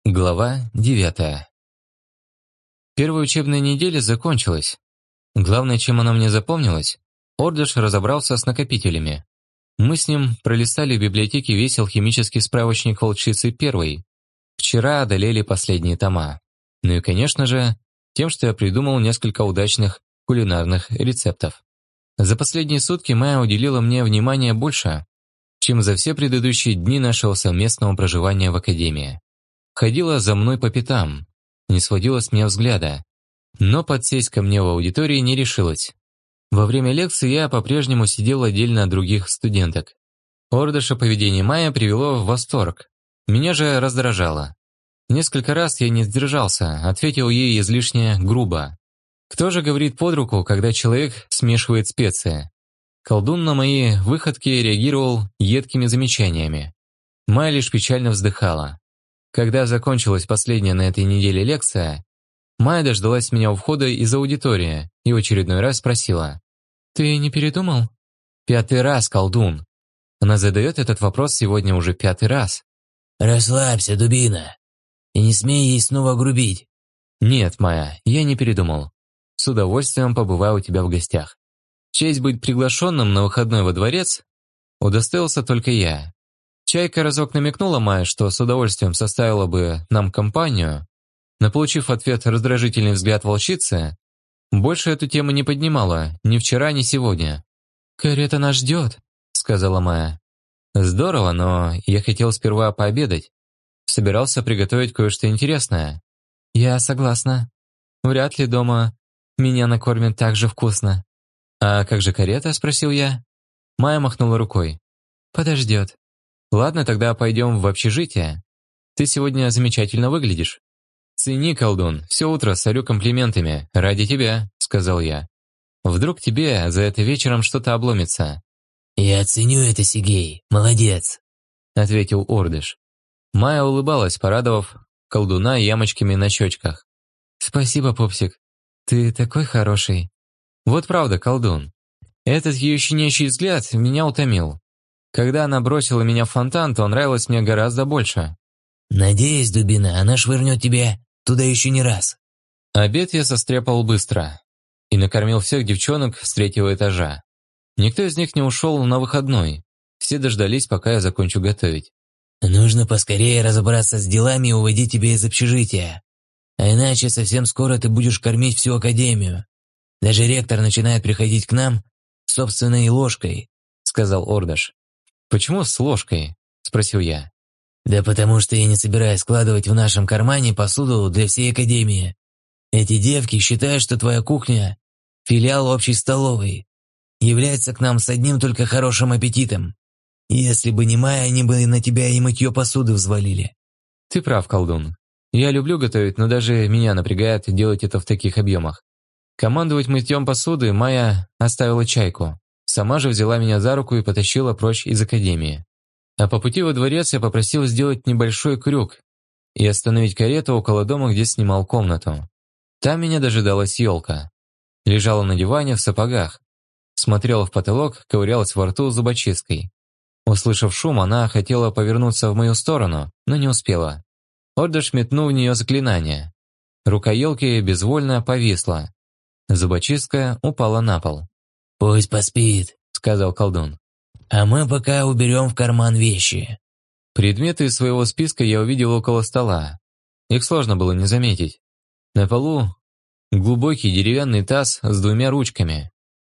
Глава 9. Первая учебная неделя закончилась. Главное, чем она мне запомнилась, Ордыш разобрался с накопителями. Мы с ним пролистали в библиотеке весь алхимический справочник волчицы первой. Вчера одолели последние тома. Ну и, конечно же, тем, что я придумал несколько удачных кулинарных рецептов. За последние сутки Майя уделила мне внимания больше, чем за все предыдущие дни нашего совместного проживания в академии. Ходила за мной по пятам, не сводила с меня взгляда, но подсесть ко мне в аудитории не решилась. Во время лекции я по-прежнему сидел отдельно от других студенток. Ордыша поведение Майи привело в восторг, меня же раздражало. Несколько раз я не сдержался, ответил ей излишне грубо. Кто же говорит под руку, когда человек смешивает специи? Колдун на мои выходки реагировал едкими замечаниями. Майя лишь печально вздыхала. Когда закончилась последняя на этой неделе лекция, Майя дождалась меня у входа из аудитории и в очередной раз спросила: «Ты не передумал?» «5-й раз, колдун!» Она задает этот вопрос сегодня уже 5-й раз. «Расслабься, дубина, и не смей ей снова грубить». «Нет, Майя, я не передумал. С удовольствием побываю у тебя в гостях. Честь быть приглашенным на выходной во дворец удостоился только я. Чайка разок намекнула Майе, что с удовольствием составила бы нам компанию, но, получив в ответ раздражительный взгляд волчицы, больше эту тему не поднимала ни вчера, ни сегодня. «Карета нас ждет», — сказала Майя. «Здорово, но я хотел сперва пообедать. Собирался приготовить кое-что интересное». «Я согласна. Вряд ли дома меня накормят так же вкусно». «А как же карета?» — спросил я. Майя махнула рукой. «Подождет». «Ладно, тогда пойдем в общежитие. Ты сегодня замечательно выглядишь». «Цени, колдун, все утро сорю комплиментами. Ради тебя», — сказал я. «Вдруг тебе за это вечером что-то обломится». «Я ценю это, Сигей, молодец», — ответил Ордыш. Майя улыбалась, порадовав колдуна ямочками на щечках. «Спасибо, пупсик. Ты такой хороший». Вот правда, колдун. Этот ее щенячий взгляд меня утомил. Когда она бросила меня в фонтан, то нравилось мне гораздо больше. «Надеюсь, дубина, она швырнет тебя туда еще не раз». Обед я состряпал быстро и накормил всех девчонок с 3-го этажа. Никто из них не ушел на выходной. Все дождались, пока я закончу готовить. «Нужно поскорее разобраться с делами и уводить тебя из общежития. А иначе совсем скоро ты будешь кормить всю академию. Даже ректор начинает приходить к нам с собственной ложкой», — сказал Ордыш. «Почему с ложкой?» – спросил я. «Да потому что я не собираюсь складывать в нашем кармане посуду для всей академии. Эти девки считают, что твоя кухня – филиал общей столовой. Является к нам с одним только хорошим аппетитом. Если бы не Майя, они бы на тебя и мытье посуды взвалили». «Ты прав, колдун. Я люблю готовить, но даже меня напрягает делать это в таких объемах. Командовать мытьем посуды Майя оставила Чайку. Сама же взяла меня за руку и потащила прочь из академии. А по пути во дворец я попросил сделать небольшой крюк и остановить карету около дома, где снимал комнату. Там меня дожидалась елка. Лежала на диване в сапогах. Смотрела в потолок, ковырялась во рту зубочисткой. Услышав шум, она хотела повернуться в мою сторону, но не успела. Ордыш метнул в нее заклинание. Рука елки безвольно повисла. Зубочистка упала на пол. «Пусть поспит», — сказал колдун. «А мы пока уберем в карман вещи». Предметы из своего списка я увидел около стола. Их сложно было не заметить. На полу глубокий деревянный таз с 2 ручками.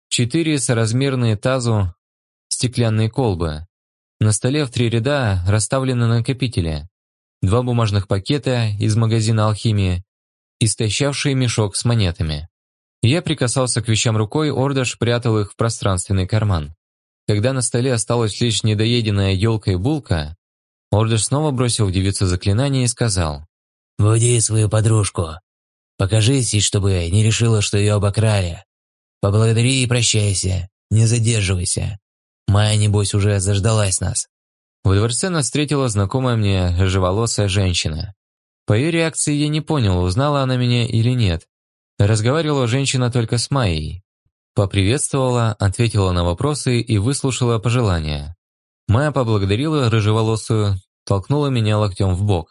4 соразмерные тазу стеклянные колбы. На столе в 3 ряда расставлены накопители. 2 бумажных пакета из магазина алхимии, истощавший мешок с монетами. Я прикасался к вещам рукой, Ордыш прятал их в пространственный карман. Когда на столе осталась лишь недоеденная елка и булка, Ордыш снова бросил в девицу заклинание и сказал: «Буди свою подружку. Покажись ей, чтобы не решила, что ее обокрали. Поблагодари и прощайся, не задерживайся. Майя, небось, уже заждалась нас». Во дворце нас встретила знакомая мне рыжеволосая женщина. По ее реакции я не понял, узнала она меня или нет. Разговаривала женщина только с Майей. Поприветствовала, ответила на вопросы и выслушала пожелания. Майя поблагодарила рыжеволосую, толкнула меня локтем в бок.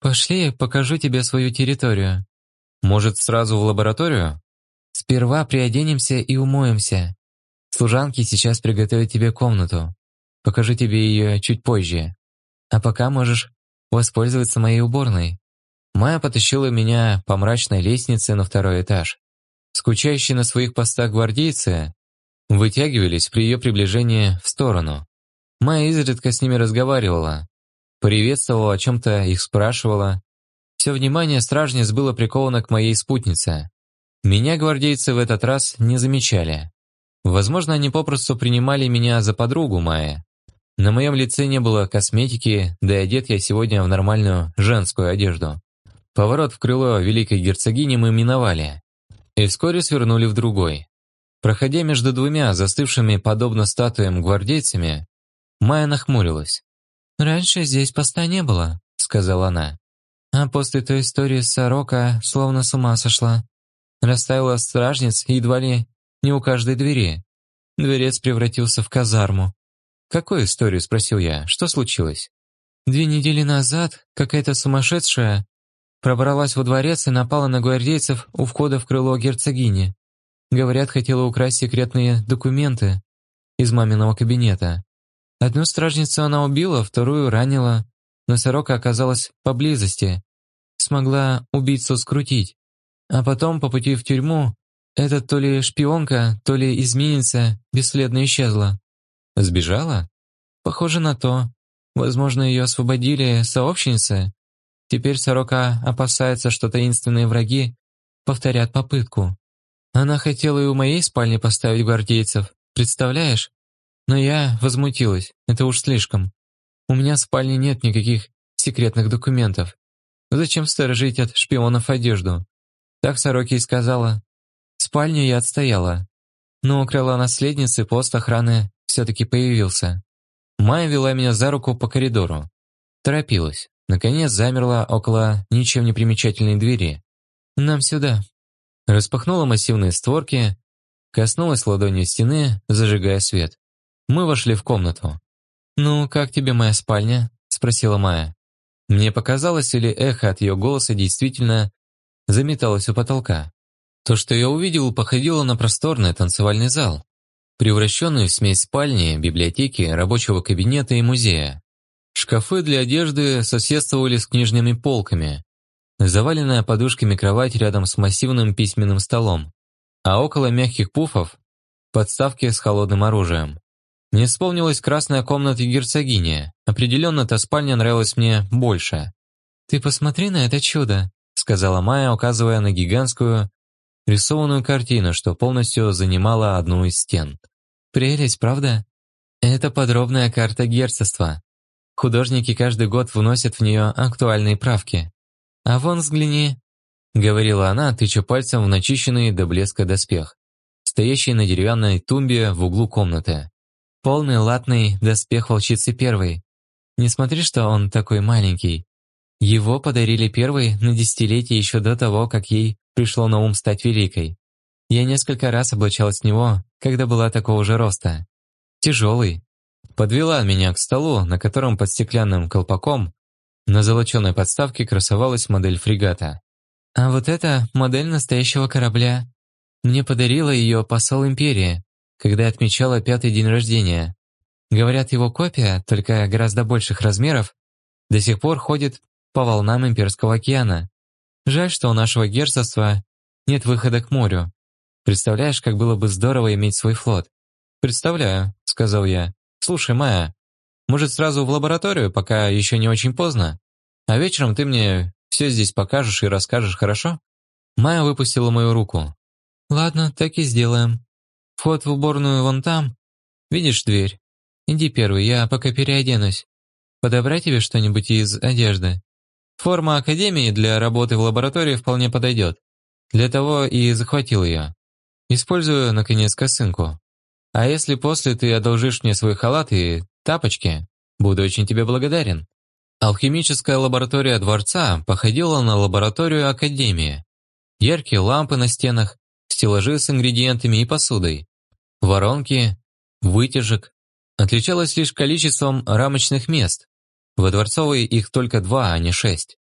«Пошли, покажу тебе свою территорию». «Может, сразу в лабораторию?» «Сперва приоденемся и умоемся. Служанки сейчас приготовят тебе комнату. Покажу тебе ее чуть позже. А пока можешь воспользоваться моей уборной». Майя потащила меня по мрачной лестнице на второй этаж. Скучающие на своих постах гвардейцы вытягивались при ее приближении в сторону. Майя изредка с ними разговаривала, приветствовала, о чем-то их спрашивала. Все внимание стражниц было приковано к моей спутнице. Меня гвардейцы в этот раз не замечали. Возможно, они попросту принимали меня за подругу Майи. На моем лице не было косметики, да и одет я сегодня в нормальную женскую одежду. Поворот в крыло великой герцогини мы миновали и вскоре свернули в другой. Проходя между двумя застывшими подобно статуям гвардейцами, Майя нахмурилась. «Раньше здесь поста не было», — сказала она. «А после той истории с Сорока словно с ума сошла. Расставила стражниц едва ли не у каждой двери. Дворец превратился в казарму». «Какую историю?» — спросил я. «Что случилось?» 2 недели назад какая-то сумасшедшая пробралась во дворец и напала на гвардейцев у входа в крыло герцогини. Говорят, хотела украсть секретные документы из маминого кабинета. Одну стражницу она убила, вторую ранила, но Сорока оказалась поблизости. Смогла убийцу скрутить. А потом, по пути в тюрьму, эта то ли шпионка, то ли изменница бесследно исчезла. Сбежала? Похоже на то. Возможно, ее освободили сообщницы. Теперь Сорока опасается, что таинственные враги повторят попытку. Она хотела и у моей спальни поставить гвардейцев, представляешь? Но я возмутилась, это уж слишком. У меня в спальне нет никаких секретных документов. Зачем сторожить от шпионов одежду? Так Сороке и сказала. Спальню я отстояла. Но у крыла наследницы пост охраны все-таки появился. Майя вела меня за руку по коридору. Торопилась. Наконец замерла около ничем не примечательной двери. «Нам сюда». Распахнула массивные створки, коснулась ладонью стены, зажигая свет. Мы вошли в комнату. «Ну, как тебе моя спальня?» – спросила Майя. Мне показалось, или эхо от ее голоса действительно заметалось у потолка. То, что я увидел, походило на просторный танцевальный зал, превращенный в смесь спальни, библиотеки, рабочего кабинета и музея. Шкафы для одежды соседствовали с книжными полками, заваленная подушками кровать рядом с массивным письменным столом, а около мягких пуфов – подставки с холодным оружием. Мне вспомнилась красная комната герцогини. Определенно, та спальня нравилась мне больше. «Ты посмотри на это чудо», – сказала Майя, указывая на гигантскую рисованную картину, что полностью занимала одну из стен. «Прелесть, правда? Это подробная карта герцогства. Художники каждый год вносят в нее актуальные правки. А вон взгляни», — говорила она, тыча пальцем в начищенный до блеска доспех, стоящий на деревянной тумбе в углу комнаты. Полный латный доспех волчицы первой. Не смотри, что он такой маленький. Его подарили первой на 10-летие еще до того, как ей пришло на ум стать великой. Я несколько раз облачалась в него, когда была такого же роста. Тяжелый. Подвела меня к столу, на котором под стеклянным колпаком на золоченой подставке красовалась модель фрегата. А вот это модель настоящего корабля. Мне подарила ее посол империи, когда я отмечала 5-й день рождения. Говорят, его копия, только гораздо больших размеров, до сих пор ходит по волнам Имперского океана. Жаль, что у нашего герцогства нет выхода к морю. Представляешь, как было бы здорово иметь свой флот? «Представляю», — сказал я. «Слушай, Майя, может, сразу в лабораторию, пока еще не очень поздно? А вечером ты мне все здесь покажешь и расскажешь, хорошо?» Майя выпустила мою руку. «Ладно, так и сделаем. Вход в уборную вон там. Видишь дверь? Иди первый, я пока переоденусь. Подобрать тебе что-нибудь из одежды? Форма академии для работы в лаборатории вполне подойдет. Для того и захватил ее. Использую, наконец, косынку. А если после ты одолжишь мне свой халат и тапочки, буду очень тебе благодарен». Алхимическая лаборатория дворца походила на лабораторию академии. Яркие лампы на стенах, стеллажи с ингредиентами и посудой, воронки, вытяжек. Отличалась лишь количеством рамочных мест. Во дворцовой их только 2, а не 6.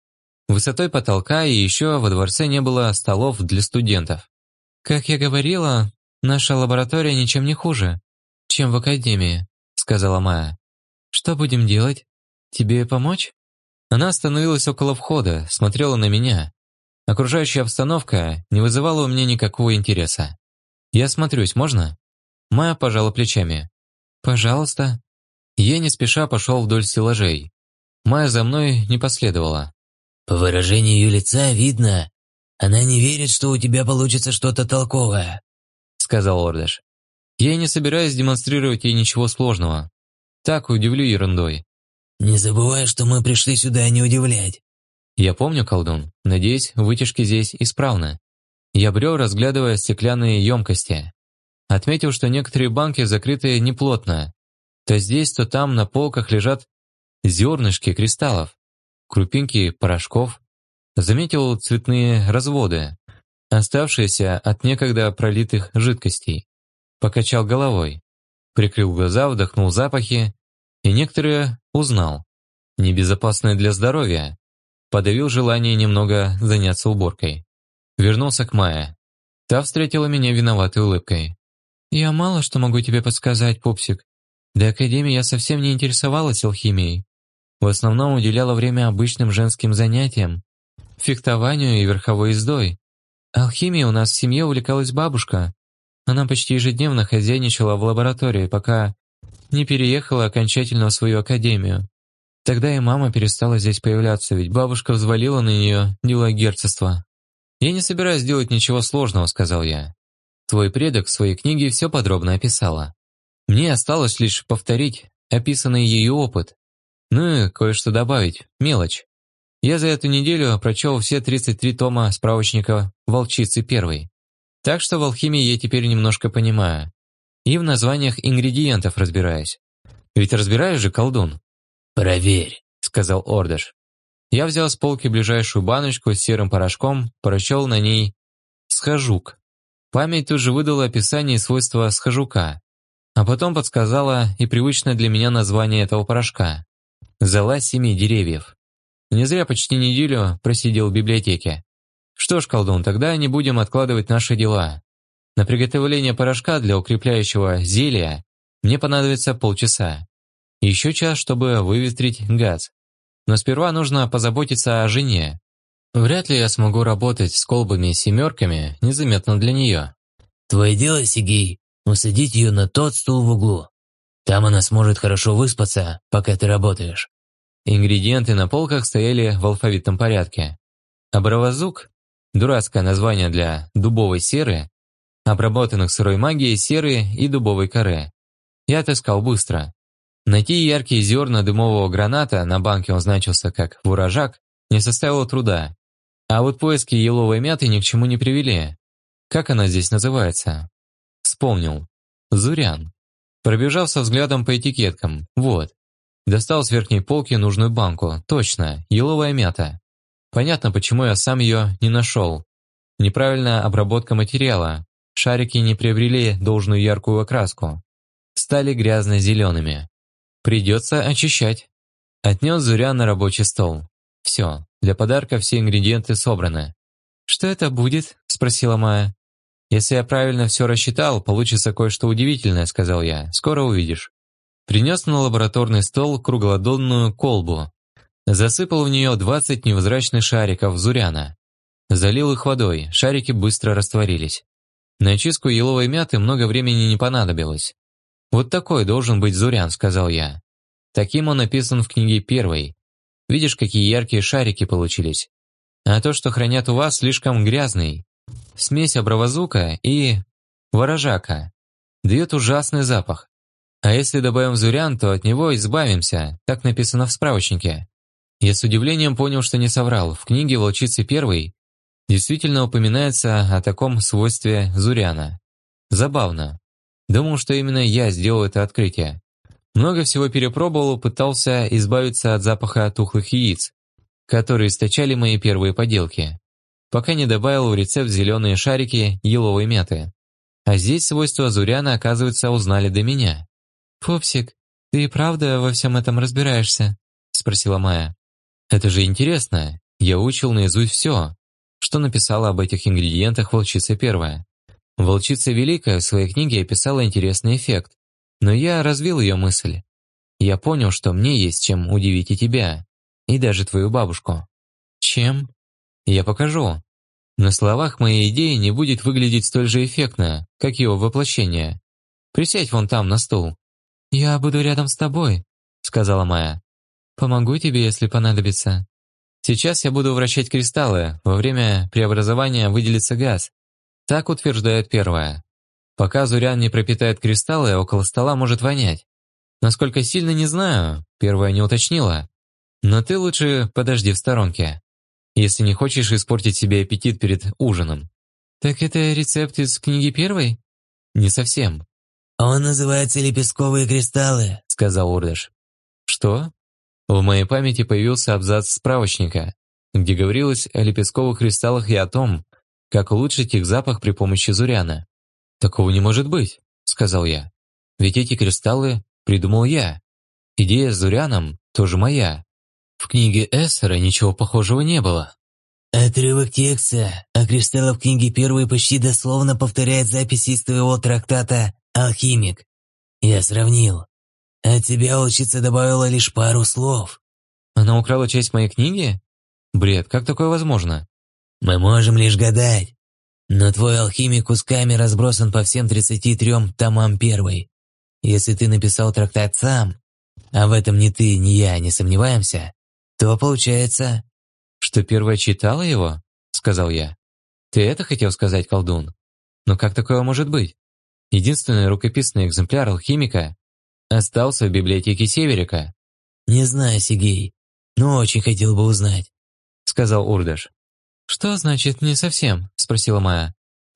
высотой потолка, и еще во дворце не было столов для студентов. «Как я говорила, наша лаборатория ничем не хуже, чем в академии», сказала Майя. «Что будем делать? Тебе помочь?» Она остановилась около входа, смотрела на меня. Окружающая обстановка не вызывала у меня никакого интереса. «Я смотрюсь, можно?» Майя пожала плечами. «Пожалуйста». Я не спеша пошел вдоль стеллажей. Майя за мной не последовала. «По выражению ее лица видно, она не верит, что у тебя получится что-то толковое», сказал Ордыш. «Я не собираюсь демонстрировать ей ничего сложного. Так удивлю ерундой». «Не забывай, что мы пришли сюда не удивлять». «Я помню, колдун. Надеюсь, вытяжки здесь исправны». Я брел, разглядывая стеклянные емкости. Отметил, что некоторые банки закрыты неплотно. То здесь, то там на полках лежат зернышки кристаллов, крупинки порошков. Заметил цветные разводы, оставшиеся от некогда пролитых жидкостей. Покачал головой. Прикрыл глаза, вдохнул запахи, и некоторые узнал. Небезопасные для здоровья. Подавил желание немного заняться уборкой. Вернулся к Майе. Та встретила меня виноватой улыбкой. «Я мало что могу тебе подсказать, пупсик. До академии я совсем не интересовалась алхимией. В основном уделяла время обычным женским занятиям, фехтованию и верховой ездой. Алхимией у нас в семье увлекалась бабушка. Она почти ежедневно хозяйничала в лаборатории, пока не переехала окончательно в свою академию. Тогда и мама перестала здесь появляться, ведь бабушка взвалила на нее дела герцогства. «Я не собираюсь делать ничего сложного», — сказал я. «Твой предок в своей книге все подробно описала. Мне осталось лишь повторить описанный ею опыт. Ну и кое-что добавить, мелочь. Я за эту неделю прочел все 33 тома справочника «Волчицы первой». Так что в алхимии я теперь немножко понимаю. И в названиях ингредиентов разбираюсь. Ведь разбираешь же, колдун?» «Проверь», — сказал Ордыш. Я взял с полки ближайшую баночку с серым порошком, прочел на ней «схожук». Память тут же выдала описание и свойства схожука, а потом подсказала и привычное для меня название этого порошка – «Зола семи деревьев». Не зря почти неделю просидел в библиотеке. Что ж, колдун, тогда не будем откладывать наши дела. На приготовление порошка для укрепляющего зелья мне понадобится полчаса. Еще час, чтобы выветрить газ. Но сперва нужно позаботиться о жене. Вряд ли я смогу работать с колбами-семерками незаметно для нее. «Твое дело, Сигей, усадить ее на тот стул в углу. Там она сможет хорошо выспаться, пока ты работаешь». Ингредиенты на полках стояли в алфавитном порядке. Абравазук – дурацкое название для дубовой серы, обработанных сырой магией серы и дубовой коры. Я отыскал быстро. Найти яркие зерна дымового граната, на банке он значился как «ворожак», не составило труда. А вот поиски еловой мяты ни к чему не привели. Как она здесь называется? Вспомнил. Зурян. Пробежался взглядом по этикеткам. Вот. Достал с верхней полки нужную банку. Точно, еловая мята. Понятно, почему я сам ее не нашел. Неправильная обработка материала. Шарики не приобрели должную яркую окраску. Стали грязно-зелеными. Придется очищать. Отнес Зурян на рабочий стол. Все, для подарка все ингредиенты собраны. «Что это будет?» – спросила Майя. «Если я правильно все рассчитал, получится кое-что удивительное», – сказал я. «Скоро увидишь». Принес на лабораторный стол круглодонную колбу. Засыпал в нее 20 невзрачных шариков Зуряна. Залил их водой, шарики быстро растворились. На очистку еловой мяты много времени не понадобилось. «Вот такой должен быть Зурян», – сказал я. Таким он написан в книге первой. Видишь, какие яркие шарики получились. А то, что хранят у вас, слишком грязный. Смесь абравазука и ворожака. Дает ужасный запах. А если добавим Зурян, то от него избавимся, так написано в справочнике. Я с удивлением понял, что не соврал. В книге «Волчицы первой» действительно упоминается о таком свойстве Зуряна. Забавно. Думал, что именно я сделал это открытие. Много всего перепробовал, пытался избавиться от запаха тухлых яиц, которые источали мои первые поделки, пока не добавил в рецепт зеленые шарики еловой мяты. А здесь свойства Зуряна, оказывается, узнали до меня. «Пупсик, ты и правда во всем этом разбираешься?» – спросила Майя. «Это же интересно. Я учил наизусть все, что написала об этих ингредиентах Волчица Первая. Волчица Великая в своей книге описала интересный эффект, но я развил ее мысль. Я понял, что мне есть чем удивить и тебя, и даже твою бабушку. Чем? Я покажу. На словах моей идеи не будет выглядеть столь же эффектно, как его воплощение. Присядь вон там на стул. Я буду рядом с тобой, сказала Майя. Помогу тебе, если понадобится. Сейчас я буду вращать кристаллы, во время преобразования выделится газ. Так утверждает первая. Пока Зурян не пропитает кристаллы, около стола может вонять. Насколько сильно, не знаю, первая не уточнила. Но ты лучше подожди в сторонке, если не хочешь испортить себе аппетит перед ужином. Так это рецепт из книги первой? Не совсем. «Он называется лепестковые кристаллы», — сказал Урдыш. Что? В моей памяти появился абзац справочника, где говорилось о лепестковых кристаллах и о том, как улучшить их запах при помощи Зуряна. «Такого не может быть», — сказал я. «Ведь эти кристаллы придумал я. Идея с Зуряном тоже моя. В книге Эссера ничего похожего не было». «Отрывок текста о кристаллах книги первой почти дословно повторяет записи из твоего трактата «Алхимик». Я сравнил. От тебя волчица добавила лишь пару слов». «Она украла часть моей книги? Бред, как такое возможно?» «Мы можем лишь гадать. Но твой алхимик кусками разбросан по всем 33 томам первой. Если ты написал трактат сам, а в этом ни ты, ни я не сомневаемся, то получается...» «Что первая читала его?» — сказал я. «Ты это хотел сказать, колдун? Но как такое может быть? Единственный рукописный экземпляр алхимика остался в библиотеке Северика». «Не знаю, Сигей, но очень хотел бы узнать», — сказал Урдыш. «Что значит «не совсем»?» — спросила Майя.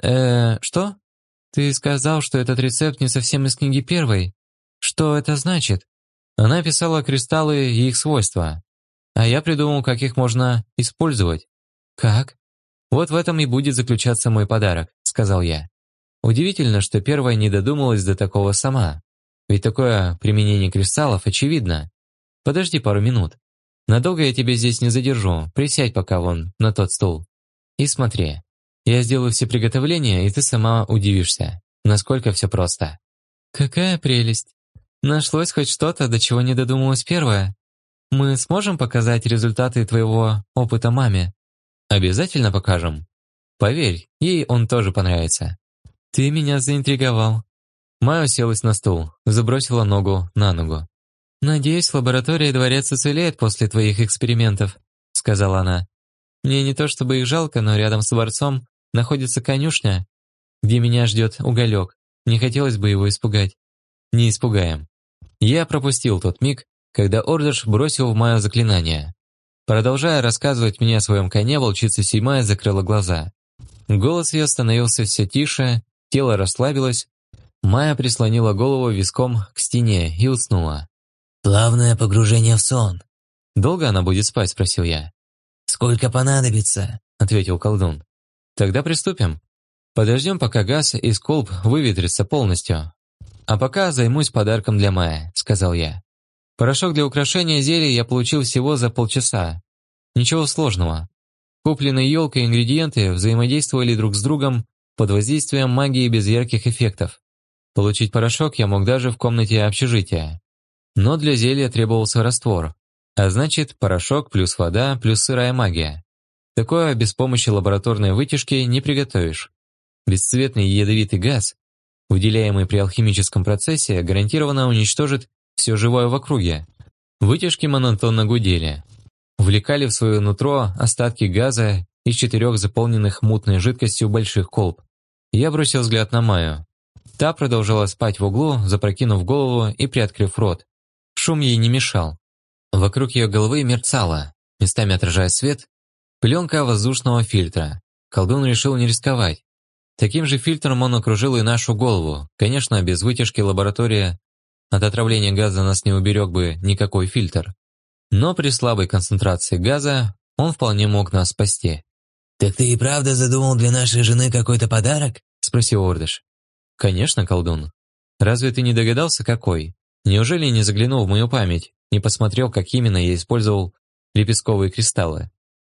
Что? Ты сказал, что этот рецепт не совсем из книги первой. Что это значит?» Она писала кристаллы и их свойства, а я придумал, как их можно использовать. «Как?» «Вот в этом и будет заключаться мой подарок», — сказал я. Удивительно, что первая не додумалась до такого сама. Ведь такое применение кристаллов очевидно. Подожди пару минут. Надолго я тебя здесь не задержу. Присядь пока вон на тот стул. И смотри. Я сделаю все приготовления, и ты сама удивишься, насколько все просто. Какая прелесть. Нашлось хоть что-то, до чего не додумалась первая. Мы сможем показать результаты твоего опыта маме? Обязательно покажем. Поверь, ей он тоже понравится. Ты меня заинтриговал. Майя уселась на стул, забросила ногу на ногу. «Надеюсь, лаборатория Дворец уцелеет после твоих экспериментов», — сказала она. «Мне не то чтобы их жалко, но рядом с дворцом находится конюшня, где меня ждет уголек. Не хотелось бы его испугать». «Не испугаем». Я пропустил тот миг, когда Ордыш бросил в Майю заклинание. Продолжая рассказывать мне о своем коне, волчица седьмая закрыла глаза. Голос ее становился все тише, тело расслабилось. Майя прислонила голову виском к стене и уснула. «Плавное погружение в сон». «Долго она будет спать?» – спросил я. «Сколько понадобится?» – ответил колдун. «Тогда приступим. Подождем, пока газ из колб выветрится полностью. А пока займусь подарком для Майи», – сказал я. Порошок для украшения зелья я получил всего за полчаса. Ничего сложного. Купленные елкой ингредиенты взаимодействовали друг с другом под воздействием магии без ярких эффектов. Получить порошок я мог даже в комнате общежития. Но для зелья требовался раствор, а значит порошок плюс вода плюс сырая магия. Такое без помощи лабораторной вытяжки не приготовишь. Бесцветный ядовитый газ, выделяемый при алхимическом процессе, гарантированно уничтожит все живое в округе. Вытяжки монотонно гудели. Влекали в свое нутро остатки газа из 4 заполненных мутной жидкостью больших колб. Я бросил взгляд на Майю. Та продолжала спать в углу, запрокинув голову и приоткрыв рот. Шум ей не мешал. Вокруг ее головы мерцала, местами отражая свет, пленка воздушного фильтра. Колдун решил не рисковать. Таким же фильтром он окружил и нашу голову. Конечно, без вытяжки лаборатория от отравления газа нас не уберег бы никакой фильтр. Но при слабой концентрации газа он вполне мог нас спасти. «Так ты и правда задумал для нашей жены какой-то подарок?» – спросил Ордыш. «Конечно, колдун. Разве ты не догадался, какой? Неужели не заглянул в мою память, не посмотрел, как именно я использовал лепестковые кристаллы?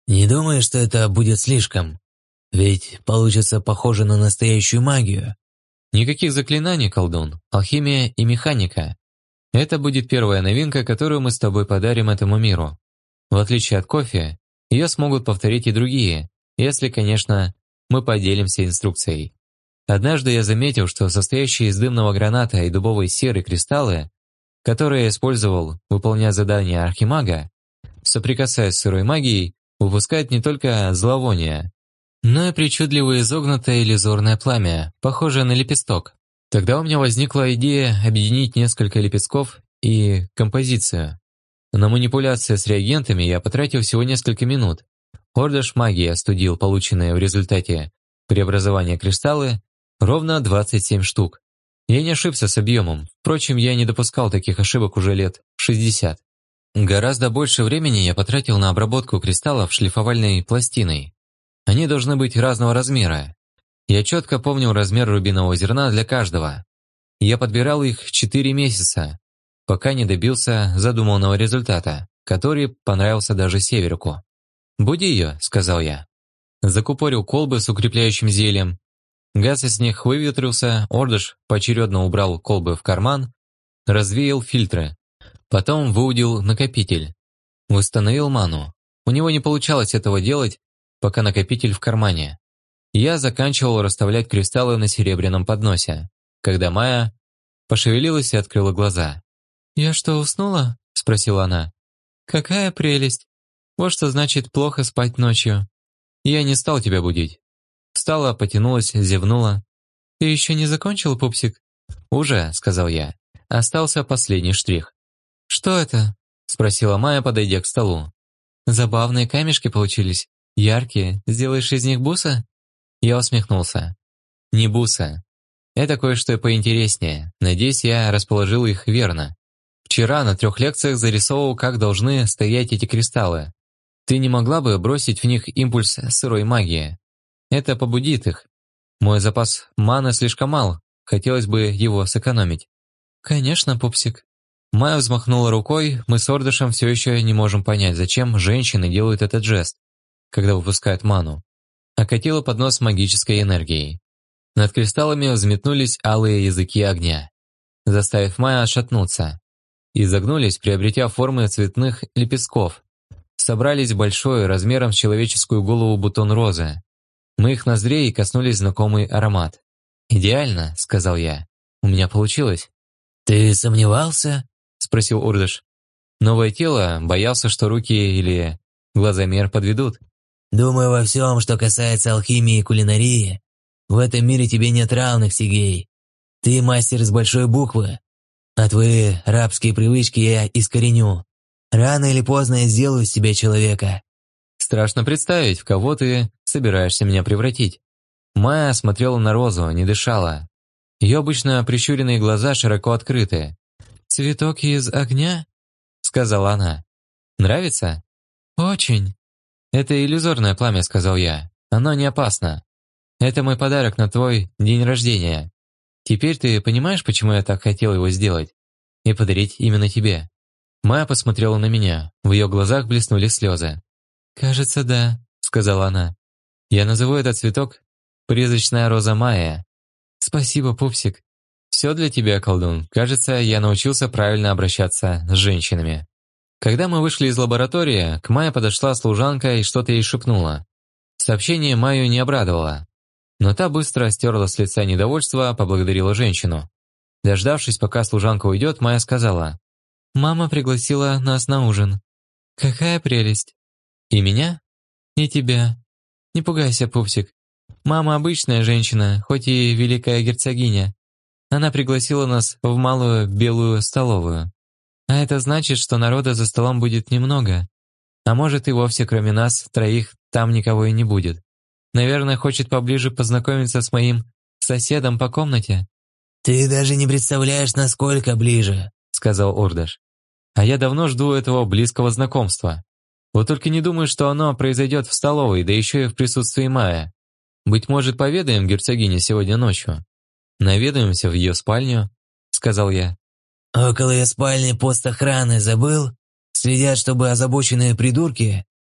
Не думаю, что это будет слишком. Ведь получится похоже на настоящую магию. Никаких заклинаний, колдун, алхимия и механика. Это будет первая новинка, которую мы с тобой подарим этому миру. В отличие от кофе, ее смогут повторить и другие, если, конечно, мы поделимся инструкцией. Однажды я заметил, что состоящие из дымного граната и дубовой серы кристаллы, которые я использовал, выполняя задания архимага, соприкасаясь с сырой магией, выпускают не только зловоние, но и причудливое изогнутое иллюзорное пламя, похожее на лепесток. Тогда у меня возникла идея объединить несколько лепестков и композицию. На манипуляции с реагентами я потратил всего несколько минут. Ордаш магии остудил полученные в результате преобразования кристаллы ровно 27 штук. Я не ошибся с объемом, впрочем, я не допускал таких ошибок уже лет 60. Гораздо больше времени я потратил на обработку кристаллов шлифовальной пластиной. Они должны быть разного размера. Я четко помнил размер рубинового зерна для каждого. Я подбирал их 4 месяца, пока не добился задуманного результата, который понравился даже Северику. «Буди ее», — сказал я. Закупорил колбы с укрепляющим зельем. Газ из них выветрился, Ордаш поочередно убрал колбы в карман, развеял фильтры. Потом выудил накопитель. Восстановил ману. У него не получалось этого делать, пока накопитель в кармане. Я заканчивал расставлять кристаллы на серебряном подносе, когда Майя пошевелилась и открыла глаза. «Я что, уснула?» – спросила она. «Какая прелесть! Вот что значит плохо спать ночью. Я не стал тебя будить». Встала, потянулась, зевнула. «Ты еще не закончил, пупсик?» «Уже», – сказал я. Остался последний штрих. «Что это?» – спросила Майя, подойдя к столу. «Забавные камешки получились. Яркие. Сделаешь из них бусы?» Я усмехнулся. «Не бусы. Это кое-что поинтереснее. Надеюсь, я расположил их верно. Вчера на 3 лекциях зарисовывал, как должны стоять эти кристаллы. Ты не могла бы бросить в них импульс сырой магии? Это побудит их. Мой запас маны слишком мал, хотелось бы его сэкономить». «Конечно, пупсик». Майя взмахнула рукой, мы с Ордашем все еще не можем понять, зачем женщины делают этот жест, когда выпускают ману. Окатила поднос магической энергией. Над кристаллами взметнулись алые языки огня, заставив Майя отшатнуться. Изогнулись, приобретя формы цветных лепестков. Собрались в большой, размером с человеческую голову бутон розы. Моих ноздрей коснулись знакомый аромат. «Идеально», — сказал я. «У меня получилось». «Ты сомневался?» – спросил Ордаш. Новое тело боялся, что руки или глазомер подведут. «Думаю, во всем, что касается алхимии и кулинарии, в этом мире тебе нет равных, Сигей. Ты мастер с большой буквы, а твои рабские привычки я искореню. Рано или поздно я сделаю из тебя человека». Страшно представить, в кого ты собираешься меня превратить. Майя смотрела на Розу, не дышала. Ее обычно прищуренные глаза широко открыты. «Цветок из огня?» — сказала она. «Нравится?» «Очень». «Это иллюзорное пламя», — сказал я. «Оно не опасно. Это мой подарок на твой день рождения. Теперь ты понимаешь, почему я так хотел его сделать? И подарить именно тебе?» Майя посмотрела на меня. В ее глазах блеснули слезы. «Кажется, да», — сказала она. «Я назову этот цветок «Призрачная роза Майя». «Спасибо, пупсик. Все для тебя, колдун. Кажется, я научился правильно обращаться с женщинами». Когда мы вышли из лаборатории, к Майе подошла служанка и что-то ей шепнула. Сообщение Майю не обрадовало. Но та быстро стерла с лица недовольство, поблагодарила женщину. Дождавшись, пока служанка уйдет, Майя сказала: «Мама пригласила нас на ужин. Какая прелесть!» «И меня?» «И тебя. Не пугайся, пупсик. Мама обычная женщина, хоть и великая герцогиня. Она пригласила нас в малую белую столовую. А это значит, что народа за столом будет немного. А может и вовсе кроме нас, 3, там никого и не будет. Наверное, хочет поближе познакомиться с моим соседом по комнате». «Ты даже не представляешь, насколько ближе», — сказал Ордаш. «А я давно жду этого близкого знакомства. Вот только не думаю, что оно произойдет в столовой, да еще и в присутствии Майи. Быть может, поведаем герцогине сегодня ночью? Наведаемся в ее спальню», — сказал я. «Около ее спальни пост охраны забыл? Следят, чтобы озабоченные придурки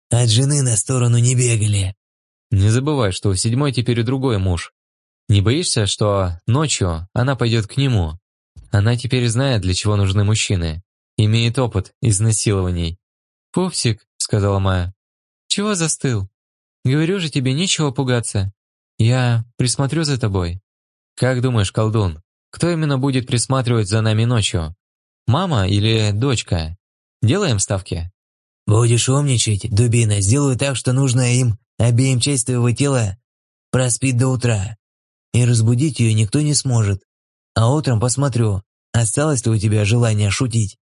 От жены на сторону не бегали. Не забывай, что у 7-й теперь и другой муж. Не боишься, что ночью она пойдет к нему? Она теперь знает, для чего нужны мужчины. Имеет опыт изнасилований. «Пупсик», — сказала Майя, — «чего застыл? Говорю же тебе, нечего пугаться. Я присмотрю за тобой». «Как думаешь, колдун, кто именно будет присматривать за нами ночью? Мама или дочка? Делаем ставки?» Будешь умничать, дубина, сделаю так, что нужно им обеим часть твоего тела проспит до утра. И разбудить ее никто не сможет. А утром посмотрю, осталось ли у тебя желание шутить.